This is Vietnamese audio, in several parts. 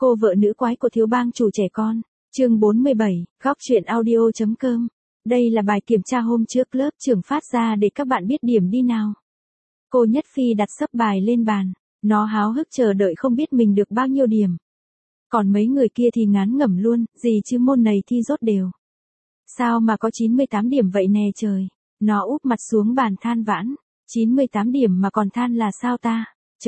Cô vợ nữ quái của thiếu bang chủ trẻ con. Chương 47, góc truyện audio.com. Đây là bài kiểm tra hôm trước lớp trưởng phát ra để các bạn biết điểm đi nào. Cô Nhất Phi đặt sấp bài lên bàn. Nó háo hức chờ đợi không biết mình được bao nhiêu điểm. Còn mấy người kia thì ngán ngẩm luôn, gì chứ môn này thi rốt đều. Sao mà có 98 điểm vậy nè trời. Nó úp mặt xuống bàn than vãn. 98 điểm mà còn than là sao ta?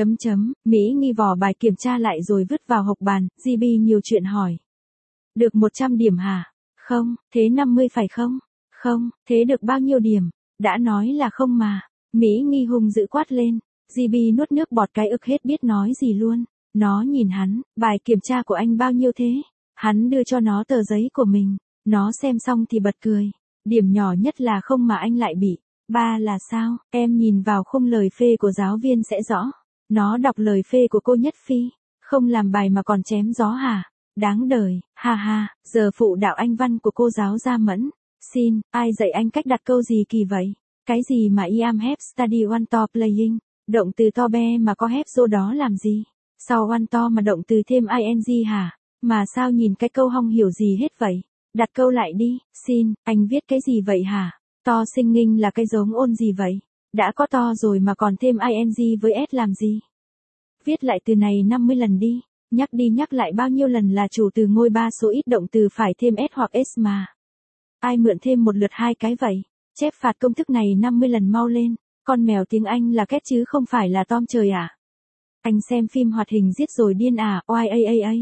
Mỹ nghi vò bài kiểm tra lại rồi vứt vào hộc bàn. GB nhiều chuyện hỏi. Được 100 điểm hả? Không, thế 50 phải không? Không, thế được bao nhiêu điểm? Đã nói là không mà. Mỹ nghi hùng dữ quát lên. GB nuốt nước bọt cái ức hết biết nói gì luôn. Nó nhìn hắn, bài kiểm tra của anh bao nhiêu thế? Hắn đưa cho nó tờ giấy của mình. Nó xem xong thì bật cười. Điểm nhỏ nhất là không mà anh lại bị. 3 là sao? Em nhìn vào khung lời phê của giáo viên sẽ rõ. Nó đọc lời phê của cô Nhất Phi. Không làm bài mà còn chém gió hả? Đáng đời, ha ha, giờ phụ đạo Anh văn của cô giáo Gia Mẫn. Xin, ai dạy anh cách đặt câu gì kỳ vậy? Cái gì mà I am have study one to playing? Động từ to be mà có have vô đó làm gì? Sau one to mà động từ thêm ing hả? Mà sao nhìn cái câu không hiểu gì hết vậy? Đặt câu lại đi, xin, anh viết cái gì vậy hả? To singing là cái giống ôn gì vậy? Đã có to rồi mà còn thêm ing với s làm gì? Viết lại từ này 50 lần đi. Nhắc đi nhắc lại bao nhiêu lần là chủ từ ngôi ba số ít động từ phải thêm s hoặc s mà. Ai mượn thêm một lượt hai cái vậy? Chép phạt công thức này 50 lần mau lên. Con mèo tiếng Anh là cat chứ không phải là Tom trời à? Anh xem phim hoạt hình giết rồi điên à? Oia.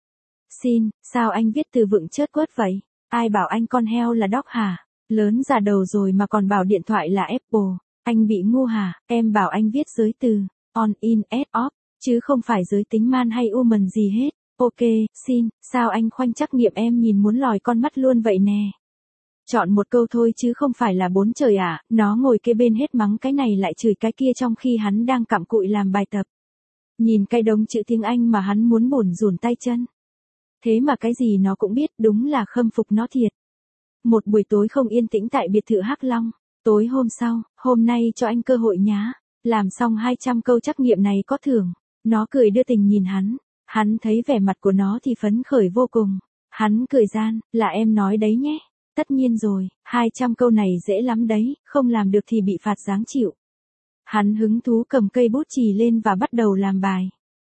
Xin, sao anh viết từ vựng chớt quớt vậy? Ai bảo anh con heo là dog hả? Lớn già đầu rồi mà còn bảo điện thoại là Apple. Anh bị ngu hả? Em bảo anh viết giới từ on, in, at, off, chứ không phải giới tính man hay woman gì hết. Ok, xin, sao anh khoanh trắc nghiệm em nhìn muốn lòi con mắt luôn vậy nè. Chọn một câu thôi chứ không phải là 4 trời à? Nó ngồi kế bên hết mắng cái này lại chửi cái kia trong khi hắn đang cặm cụi làm bài tập. Nhìn cái đống chữ tiếng Anh mà hắn muốn bủn rủn tay chân. Thế mà cái gì nó cũng biết, đúng là khâm phục nó thiệt. Một buổi tối không yên tĩnh tại biệt thự Hắc Long. Tối hôm sau, hôm nay cho anh cơ hội nhá. Làm xong 200 câu trắc nghiệm này có thưởng. Nó cười đưa tình nhìn hắn. Hắn thấy vẻ mặt của nó thì phấn khởi vô cùng. Hắn cười gian, là em nói đấy nhé. Tất nhiên rồi, 200 câu này dễ lắm đấy, không làm được thì bị phạt giáng chịu. Hắn hứng thú cầm cây bút chì lên và bắt đầu làm bài.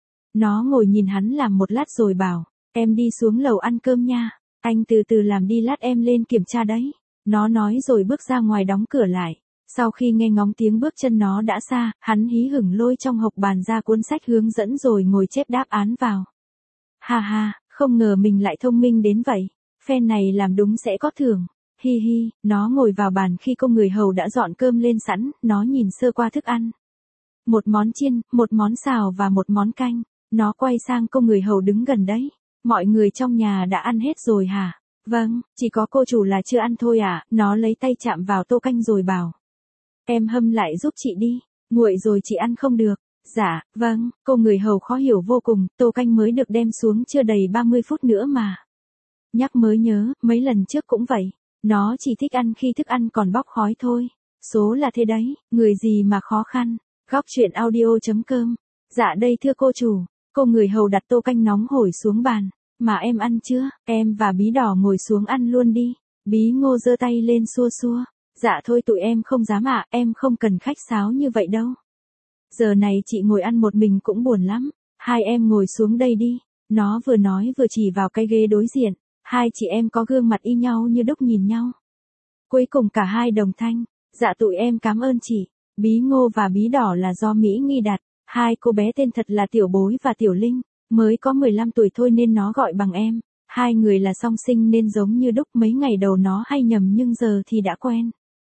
Nó ngồi nhìn hắn làm một lát rồi bảo, em đi xuống lầu ăn cơm nha. Anh từ từ làm đi lát em lên kiểm tra đấy. Nó nói rồi bước ra ngoài đóng cửa lại. Sau khi nghe ngóng tiếng bước chân nó đã xa, hắn hí hửng lôi trong hộc bàn ra cuốn sách hướng dẫn rồi ngồi chép đáp án vào. Ha ha, không ngờ mình lại thông minh đến vậy. Phen này làm đúng sẽ có thưởng. Hi hi, nó ngồi vào bàn khi cô người hầu đã dọn cơm lên sẵn, nó nhìn sơ qua thức ăn. Một món chiên, một món xào và một món canh. Nó quay sang cô người hầu đứng gần đấy. Mọi người trong nhà đã ăn hết rồi hả? Vâng, chỉ có cô chủ là chưa ăn thôi à? Nó lấy tay chạm vào tô canh rồi bảo. Em hâm lại giúp chị đi, nguội rồi chị ăn không được. Dạ, vâng, cô người hầu khó hiểu vô cùng, tô canh mới được đem xuống chưa đầy 30 phút nữa mà. Nhắc mới nhớ, mấy lần trước cũng vậy. Nó chỉ thích ăn khi thức ăn còn bốc khói thôi. Số là thế đấy, người gì mà khó khăn. Góc truyện audio.com. Dạ đây thưa cô chủ. Cô người hầu đặt tô canh nóng hổi xuống bàn. Mà em ăn chưa? Em và bí đỏ ngồi xuống ăn luôn đi. Bí ngô giơ tay lên xua xua. Dạ thôi tụi em không dám ạ, em không cần khách sáo như vậy đâu. Giờ này chị ngồi ăn một mình cũng buồn lắm. Hai em ngồi xuống đây đi. Nó vừa nói vừa chỉ vào cái ghế đối diện. Hai chị em có gương mặt y nhau như đúc nhìn nhau. Cuối cùng cả hai đồng thanh. Dạ tụi em cảm ơn chị. Bí ngô và bí đỏ là do Mỹ nghi đặt. Hai cô bé tên thật là Tiểu Bối và Tiểu Linh. Mới có 15 tuổi thôi nên nó gọi bằng em. Hai người là song sinh nên giống như đúc, mấy ngày đầu nó hay nhầm nhưng giờ thì đã quen.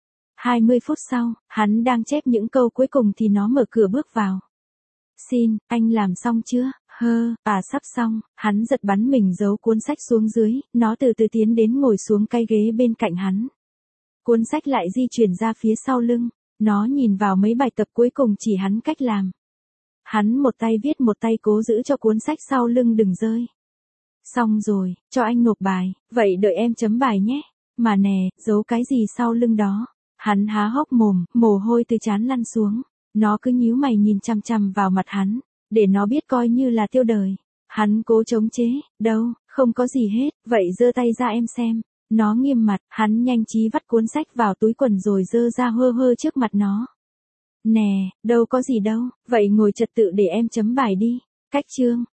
20 phút sau, hắn đang chép những câu cuối cùng thì nó mở cửa bước vào. Xin, anh làm xong chưa? Sắp xong. Hắn giật bắn mình giấu cuốn sách xuống dưới, nó từ từ tiến đến ngồi xuống cái ghế bên cạnh hắn. Cuốn sách lại di chuyển ra phía sau lưng, nó nhìn vào mấy bài tập cuối cùng chỉ hắn cách làm. Hắn một tay viết một tay cố giữ cho cuốn sách sau lưng đừng rơi. Xong rồi, cho anh nộp bài, vậy đợi em chấm bài nhé. Mà nè, giấu cái gì sau lưng đó? Hắn há hốc mồm, mồ hôi từ trán lăn xuống. Nó cứ nhíu mày nhìn chằm chằm vào mặt hắn, để nó biết coi như là tiêu đời. Hắn cố chống chế, đâu, không có gì hết, vậy giơ tay ra em xem. Nó nghiêm mặt, hắn nhanh trí vắt cuốn sách vào túi quần rồi giơ ra hơ hơ trước mặt nó. Nè, đâu có gì đâu, vậy ngồi trật tự để em chấm bài đi. Cách chương.